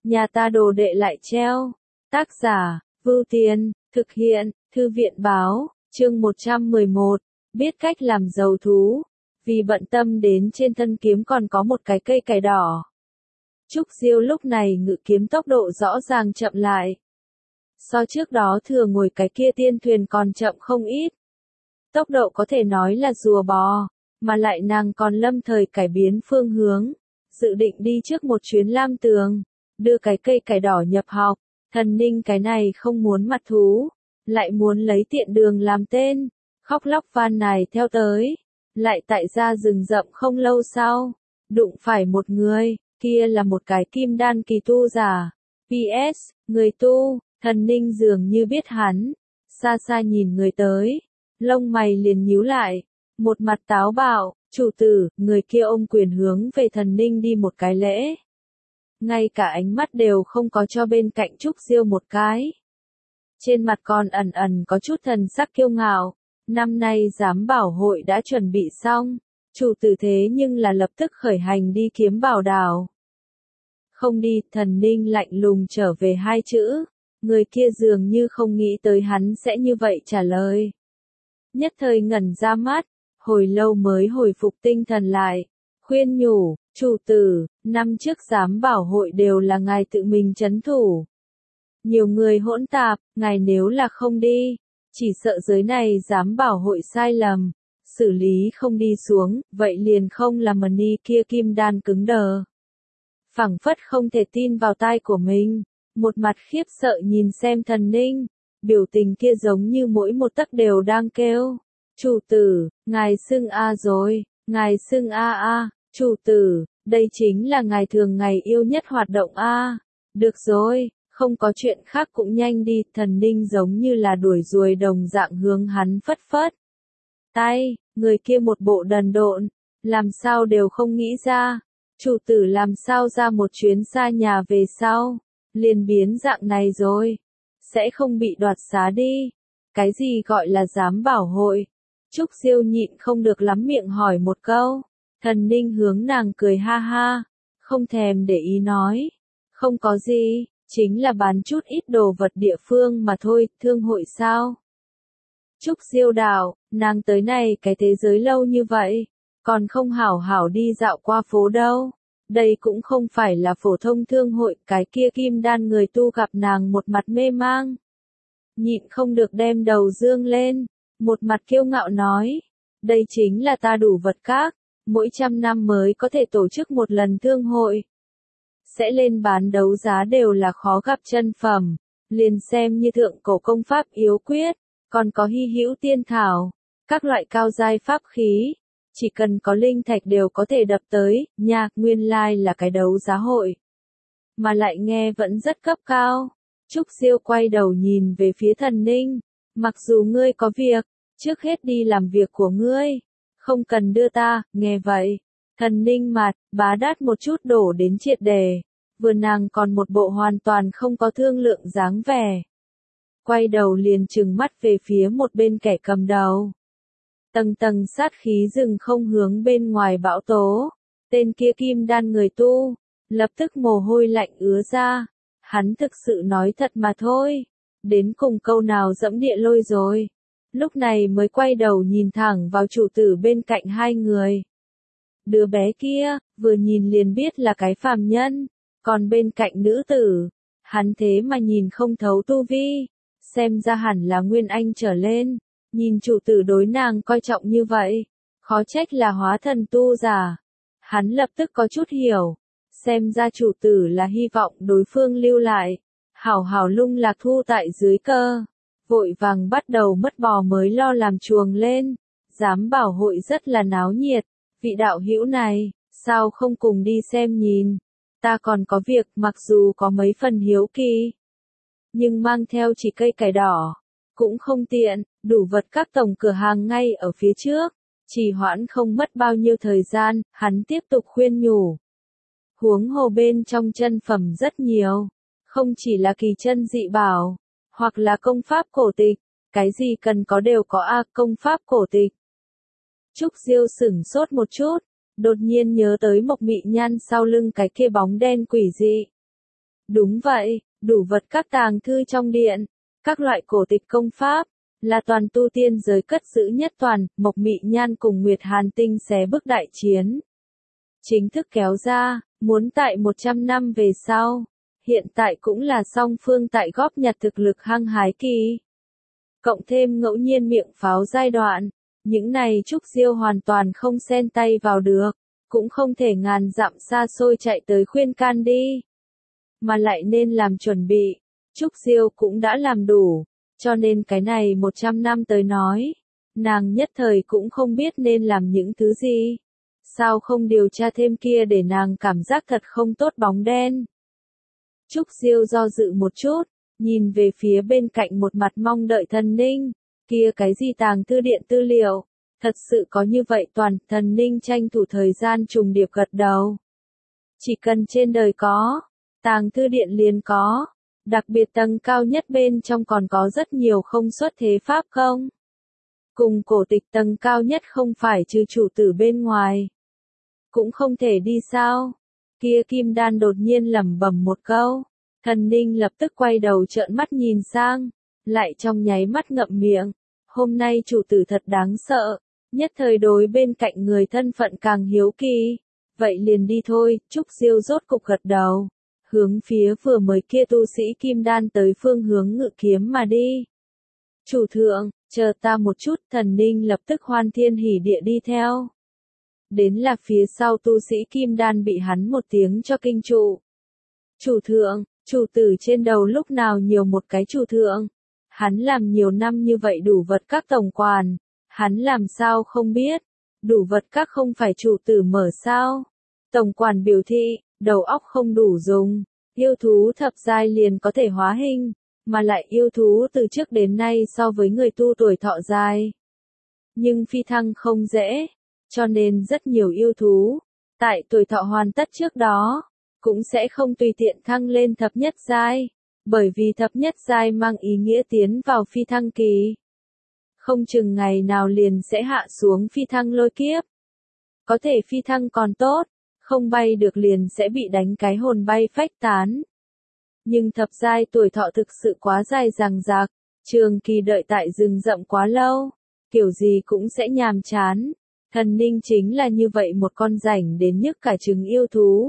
nhà ta đồ đệ lại treo. Tác giả, Vưu Tiền, thực hiện, Thư viện báo, chương 111, biết cách làm giàu thú. Vì bận tâm đến trên thân kiếm còn có một cái cây cài đỏ. Trúc Diêu lúc này ngự kiếm tốc độ rõ ràng chậm lại. So trước đó thừa ngồi cái kia tiên thuyền còn chậm không ít. Tốc độ có thể nói là rùa bò, mà lại nàng còn lâm thời cải biến phương hướng, dự định đi trước một chuyến Lam Tường, đưa cái cây cài đỏ nhập học. Thần Ninh cái này không muốn mặt thú, lại muốn lấy tiện đường làm tên, khóc lóc van nài theo tới, lại tại ra rừng rậm không lâu sau, đụng phải một người, kia là một cái kim đan kỳ tu giả. PS, người tu, Thần Ninh dường như biết hắn, xa xa nhìn người tới, lông mày liền nhíu lại, một mặt táo bạo, chủ tử, người kia ôm quyền hướng về Thần Ninh đi một cái lễ. Ngay cả ánh mắt đều không có cho bên cạnh Trúc Diêu một cái. Trên mặt còn ẩn ẩn có chút thần sắc kiêu ngạo, năm nay giám bảo hội đã chuẩn bị xong, chủ tử thế nhưng là lập tức khởi hành đi kiếm bảo đảo. Không đi, Thần Ninh lạnh lùng trở về hai chữ, người kia dường như không nghĩ tới hắn sẽ như vậy trả lời. Nhất thời ngẩn ra mắt, hồi lâu mới hồi phục tinh thần lại, khuyên nhủ, chủ tử, năm trước giám bảo hội đều là ngài tự mình trấn thủ. Nhiều người hỗn tạp, ngài nếu là không đi, chỉ sợ giới này giám bảo hội sai lầm, xử lý không đi xuống, vậy liền không là mần ni kia kim đan cứng đờ. Phảng phất không thể tin vào tai của mình, một mặt khiếp sợ nhìn xem Thần Ninh, biểu tình kia giống như mỗi một tấc đều đang kêu. Chủ tử, ngài xưng A rồi, ngài xưng A. Chủ tử, đây chính là ngài thường ngày yêu nhất hoạt động A. Được rồi, không có chuyện khác cũng nhanh đi. Thần Ninh giống như là đuổi ruồi đồng dạng hướng hắn phất phất tay, người kia một bộ đần độn, làm sao đều không nghĩ ra. Chủ tử làm sao ra một chuyến xa nhà về sau, liền biến dạng này rồi, sẽ không bị đoạt xá đi. Cái gì gọi là giám bảo hội? Trúc Diêu nhịn không được lắm miệng hỏi một câu. Thần Ninh hướng nàng cười ha ha, không thèm để ý nói. Không có gì, chính là bán chút ít đồ vật địa phương mà thôi, thương hội sao? Trúc Diêu đạo, nàng tới này cái thế giới lâu như vậy, còn không hảo hảo đi dạo qua phố đâu. Đây cũng không phải là phổ thông thương hội, cái kia kim đan người tu gặp nàng một mặt mê mang. Nhịn không được đem đầu dương lên, một mặt kiêu ngạo nói, đây chính là ta đủ vật các, mỗi 100 năm mới có thể tổ chức một lần thương hội. Sẽ lên bán đấu giá đều là khó gặp chân phẩm, liền xem như thượng cổ công pháp yếu quyết, còn có hy hữu tiên thảo, các loại cao giai pháp khí. Chỉ cần có linh thạch đều có thể đập tới, nha, nguyên lai là cái đấu giá hội. Mà lại nghe vẫn rất cấp cao. Trúc Diêu quay đầu nhìn về phía Thần Ninh, mặc dù ngươi có việc, trước hết đi làm việc của ngươi, không cần đưa ta. Nghe vậy, Thần Ninh mặt, bá đát một chút đổ đến triệt đề, vừa nàng còn một bộ hoàn toàn không có thương lượng dáng vẻ. Quay đầu liền trừng mắt về phía một bên kẻ cầm đầu. Tầng tầng sát khí rừng không hướng bên ngoài bão tố, tên kia kim đan người tu, lập tức mồ hôi lạnh ứa ra, hắn thực sự nói thật mà thôi, đến cùng câu nào dẫm địa lôi rồi, lúc này mới quay đầu nhìn thẳng vào chủ tử bên cạnh hai người. Đứa bé kia, vừa nhìn liền biết là cái phàm nhân, còn bên cạnh nữ tử, hắn thế mà nhìn không thấu tu vi, xem ra hẳn là nguyên anh trở lên. Nhìn chủ tử đối nàng coi trọng như vậy, khó trách là hóa thần tu giả. Hắn lập tức có chút hiểu, xem ra chủ tử là hy vọng đối phương lưu lại, hảo hảo lung lạc thu tại dưới cơ. Vội vàng bắt đầu mất bò mới lo làm chuồng lên, giám bảo hội rất là náo nhiệt, vị đạo hữu này, sao không cùng đi xem nhìn, ta còn có việc mặc dù có mấy phần hiếu kỳ, nhưng mang theo chỉ cây cải đỏ. Cũng không tiện, đủ vật các tổng cửa hàng ngay ở phía trước, trì hoãn không mất bao nhiêu thời gian, hắn tiếp tục khuyên nhủ. Huống hồ bên trong chân phẩm rất nhiều, không chỉ là kỳ chân dị bảo, hoặc là công pháp cổ tịch, cái gì cần có đều có công pháp cổ tịch. Trúc Diêu sửng sốt một chút, đột nhiên nhớ tới Mộc Mị Nhan sau lưng cái kia bóng đen quỷ dị. Đúng vậy, đủ vật các tàng thư trong điện, các loại cổ tịch công pháp, là toàn tu tiên giới cất giữ nhất toàn, Mộc Mị Nhan cùng Nguyệt Hàn Tinh xé bước đại chiến. Chính thức kéo ra, muốn tại 100 năm về sau, hiện tại cũng là song phương tại góp nhặt thực lực hăng hái kỳ. Cộng thêm ngẫu nhiên miệng pháo giai đoạn, những này Trúc Diêu hoàn toàn không xen tay vào được, cũng không thể ngàn dặm xa xôi chạy tới khuyên can đi. Mà lại nên làm chuẩn bị, Trúc Diêu cũng đã làm đủ, cho nên cái này 100 năm tới nói, nàng nhất thời cũng không biết nên làm những thứ gì. Sao không điều tra thêm kia để nàng cảm giác thật không tốt bóng đen. Trúc Diêu do dự một chút, nhìn về phía bên cạnh một mặt mong đợi Thần Ninh, kia cái gì tàng thư điện tư liệu, thật sự có như vậy toàn, Thần Ninh tranh thủ thời gian trùng điệp gật đầu. Chỉ cần trên đời có, tàng thư điện liền có, đặc biệt tầng cao nhất bên trong còn có rất nhiều không xuất thế pháp không? Cùng cổ tịch tầng cao nhất không phải trừ chủ tử bên ngoài. Cũng không thể đi sao? Kia Kim Đan đột nhiên lẩm bẩm một câu. Thần Ninh lập tức quay đầu trợn mắt nhìn sang, lại trong nháy mắt ngậm miệng. Hôm nay chủ tử thật đáng sợ, nhất thời đối bên cạnh người thân phận càng hiếu kỳ. Vậy liền đi thôi, Trúc Diêu rốt cục gật đầu. Hướng phía vừa mới kia tu sĩ Kim Đan tới phương hướng Ngự Kiếm mà đi. Chủ thượng, chờ ta một chút, Thần Ninh lập tức hoan thiên hỉ địa đi theo. Đến là phía sau tu sĩ Kim Đan bị hắn một tiếng cho kinh trụ. Chủ thượng, chủ tử trên đầu lúc nào nhiều một cái chủ thượng. Hắn làm nhiều năm như vậy đủ vật các tổng quản. Hắn làm sao không biết. Đủ vật các không phải chủ tử mở sao. Tổng quản biểu thị, đầu óc không đủ dùng. Yêu thú thập giai liền có thể hóa hình. Mà lại yêu thú từ trước đến nay so với người tu tuổi thọ dài. Nhưng phi thăng không dễ. Cho nên rất nhiều yêu thú, tại tuổi thọ hoàn tất trước đó, cũng sẽ không tùy tiện thăng lên thập nhất giai, bởi vì thập nhất giai mang ý nghĩa tiến vào phi thăng kỳ. Không chừng ngày nào liền sẽ hạ xuống phi thăng lôi kiếp. Có thể phi thăng còn tốt, không bay được liền sẽ bị đánh cái hồn bay phách tán. Nhưng thập giai tuổi thọ thực sự quá dài dằng dặc, trường kỳ đợi tại rừng rậm quá lâu, kiểu gì cũng sẽ nhàm chán. Thần Ninh chính là như vậy một con rảnh đến nhức cả trứng yêu thú.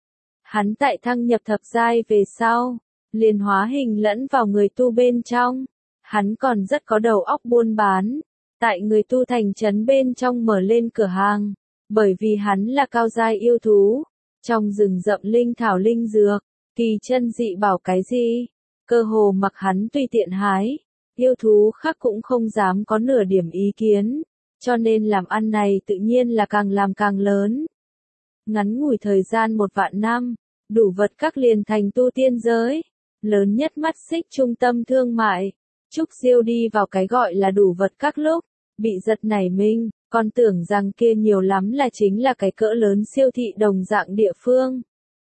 Hắn tại thăng nhập thập giai về sau, liền hóa hình lẫn vào người tu bên trong. Hắn còn rất có đầu óc buôn bán, tại người tu thành trấn bên trong mở lên cửa hàng, bởi vì hắn là cao giai yêu thú. Trong rừng rậm linh thảo linh dược, kỳ chân dị bảo cái gì, cơ hồ mặc hắn tùy tiện hái, yêu thú khác cũng không dám có nửa điểm ý kiến. Cho nên làm ăn này tự nhiên là càng làm càng lớn. Ngắn ngủi thời gian 1 vạn năm, đủ vật các liền thành tu tiên giới, lớn nhất mắt xích trung tâm thương mại. Trúc Diêu đi vào cái gọi là đủ vật các lúc, bị giật nảy mình, còn tưởng rằng kia nhiều lắm là chính là cái cỡ lớn siêu thị đồng dạng địa phương.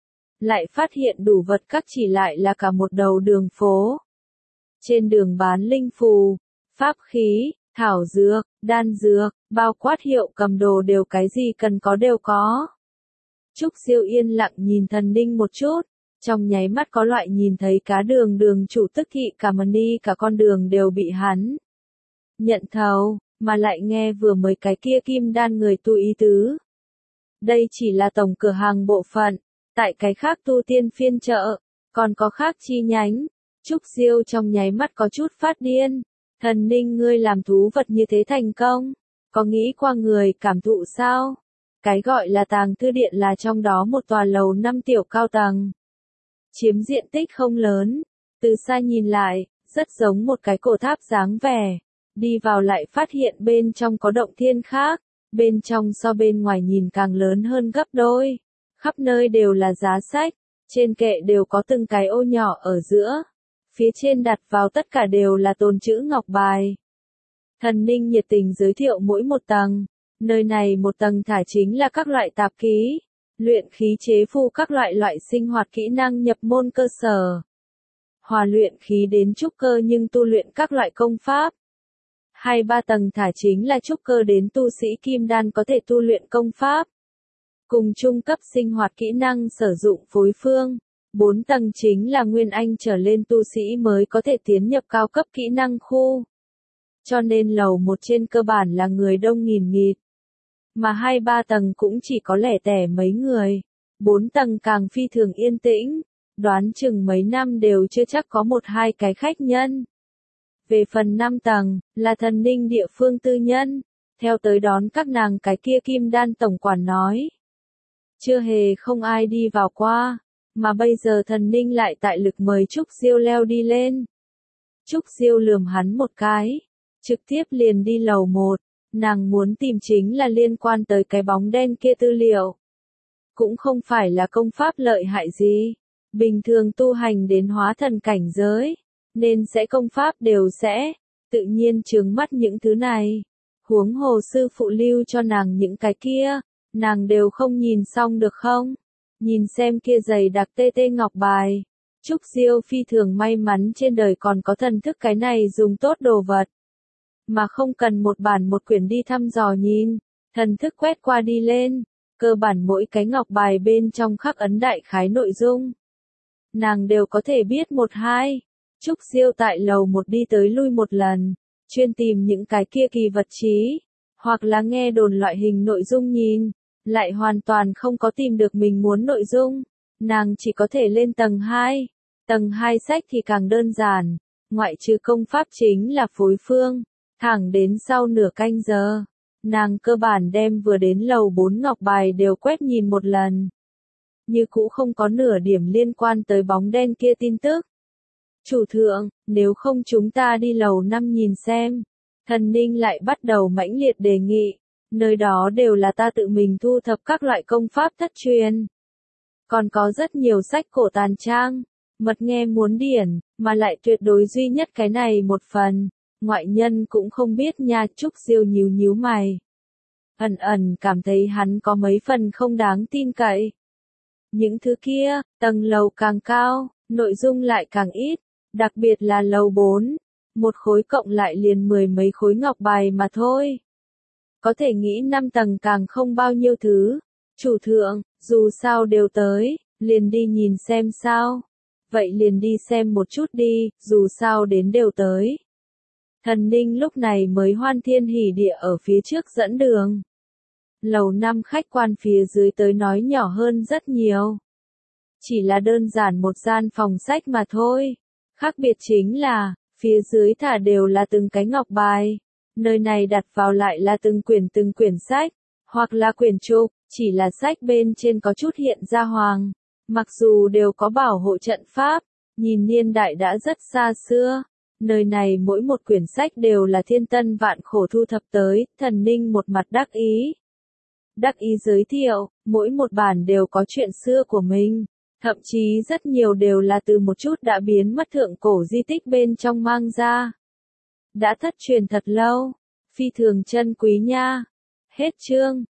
Lại phát hiện đủ vật các chỉ lại là cả một đầu đường phố. Trên đường bán linh phù, pháp khí, thảo dược, đan dược, bao quát hiệu cầm đồ đều cái gì cần có đều có. Trúc Diêu yên lặng nhìn Thần Ninh một chút, trong nháy mắt có loại nhìn thấy cá đường đường chủ tức thị cả money cả con đường đều bị hắn nhận thầu, mà lại nghe vừa mới cái kia Kim Đan người tu ý tứ. Đây chỉ là tổng cửa hàng bộ phận, tại cái khác tu tiên phiên chợ, còn có khác chi nhánh. Trúc Diêu trong nháy mắt có chút phát điên. Thần Ninh ngươi làm thú vật như thế thành công, có nghĩ qua người cảm thụ sao? Cái gọi là tàng thư điện là trong đó một tòa lầu 5 tiểu cao tầng. Chiếm diện tích không lớn, từ xa nhìn lại, rất giống một cái cổ tháp dáng vẻ. Đi vào lại phát hiện bên trong có động thiên khác, bên trong so bên ngoài nhìn càng lớn hơn gấp đôi. Khắp nơi đều là giá sách, trên kệ đều có từng cái ô nhỏ ở giữa. Phía trên đặt vào tất cả đều là tồn chữ ngọc bài. Thần Ninh nhiệt tình giới thiệu mỗi một tầng. Nơi này một tầng thả chính là các loại tạp ký, luyện khí chế phù các loại sinh hoạt kỹ năng nhập môn cơ sở. Hòa luyện khí đến trúc cơ nhưng tu luyện các loại công pháp. 2-3 tầng thả chính là trúc cơ đến tu sĩ Kim Đan có thể tu luyện công pháp. Cùng trung cấp sinh hoạt kỹ năng sử dụng phối phương. 4 tầng chính là Nguyên Anh trở lên tu sĩ mới có thể tiến nhập cao cấp kỹ năng khu. Cho nên lầu 1 trên cơ bản là người đông nghìn nghịt. Mà 2-3 tầng cũng chỉ có lẻ tẻ mấy người. 4 tầng càng phi thường yên tĩnh, đoán chừng mấy năm đều chưa chắc có 1-2 cái khách nhân. Về phần 5 tầng, là thần ninh địa phương tư nhân, theo tới đón các nàng cái kia kim đan tổng quản nói. Chưa hề không ai đi vào qua, mà bây giờ thần ninh lại tại lực mời Trúc Diêu leo đi lên. Trúc Diêu lườm hắn một cái, trực tiếp liền đi lầu 1, nàng muốn tìm chính là liên quan tới cái bóng đen kia tư liệu. Cũng không phải là công pháp lợi hại gì, bình thường tu hành đến hóa thần cảnh giới, nên sẽ công pháp đều sẽ, tự nhiên chướng mắt những thứ này. Huống hồ sư phụ lưu cho nàng những cái kia, nàng đều không nhìn xong được không? Nhìn xem kia dày đặc tê tê ngọc bài. Trúc Diêu phi thường may mắn trên đời còn có thần thức cái này dùng tốt đồ vật. Mà không cần một bản một quyển đi thăm dò nhìn, thần thức quét qua đi lên, cơ bản mỗi cái ngọc bài bên trong khắc ấn đại khái nội dung. Nàng đều có thể biết 1-2. Trúc Diêu tại lầu 1 đi tới lui một lần, chuyên tìm những cái kia kỳ vật chí, hoặc là nghe đồn loại hình nội dung nhìn, lại hoàn toàn không có tìm được mình muốn nội dung, nàng chỉ có thể lên tầng 2. Tầng 2 sách thì càng đơn giản, ngoại trừ công pháp chính là phối phương, thẳng đến sau nửa canh giờ, nàng cơ bản đem vừa đến lầu 4 ngọc bài đều quét nhìn một lần. Như cũ không có nửa điểm liên quan tới bóng đen kia tin tức. Chủ thượng, nếu không chúng ta đi lầu 5 nhìn xem. Thần ninh lại bắt đầu mãnh liệt đề nghị, nơi đó đều là ta tự mình thu thập các loại công pháp thất truyền. Còn có rất nhiều sách cổ tàn trang, mật nghe muốn điển, mà lại tuyệt đối duy nhất cái này một phần, ngoại nhân cũng không biết nha. Trúc Diêu nhíu nhíu mày. Ẩn ẩn cảm thấy hắn có mấy phần không đáng tin cậy. Những thứ kia, tầng lầu càng cao, nội dung lại càng ít, đặc biệt là lầu 4, một khối cộng lại liền 10 mấy khối ngọc bài mà thôi. Có thể nghĩ 5 tầng càng không bao nhiêu thứ. Chủ thượng, dù sao đều tới, liền đi nhìn xem sao. Vậy liền đi xem một chút đi, dù sao đến đều tới. Thần ninh lúc này mới hoan thiên hỉ địa ở phía trước dẫn đường. Lầu 5 khách quan phía dưới tới nói nhỏ hơn rất nhiều. Chỉ là đơn giản một gian phòng sách mà thôi. Khác biệt chính là, phía dưới thả đều là từng cái ngọc bài. Nơi này đặt vào lại là từng quyển sách, hoặc là quyển trục, chỉ là sách bên trên có chút hiện ra hoàng. Mặc dù đều có bảo hộ trận pháp, nhìn niên đại đã rất xa xưa. Nơi này mỗi một quyển sách đều là thiên tân vạn khổ thu thập tới, thần ninh một mặt đắc ý. Đắc ý giới thiệu, mỗi một bản đều có chuyện xưa của mình, thậm chí rất nhiều đều là từ một chút đã biến mất thượng cổ di tích bên trong mang ra. Đã thất truyền thật lâu, phi thường chân quý nha. Hết chương.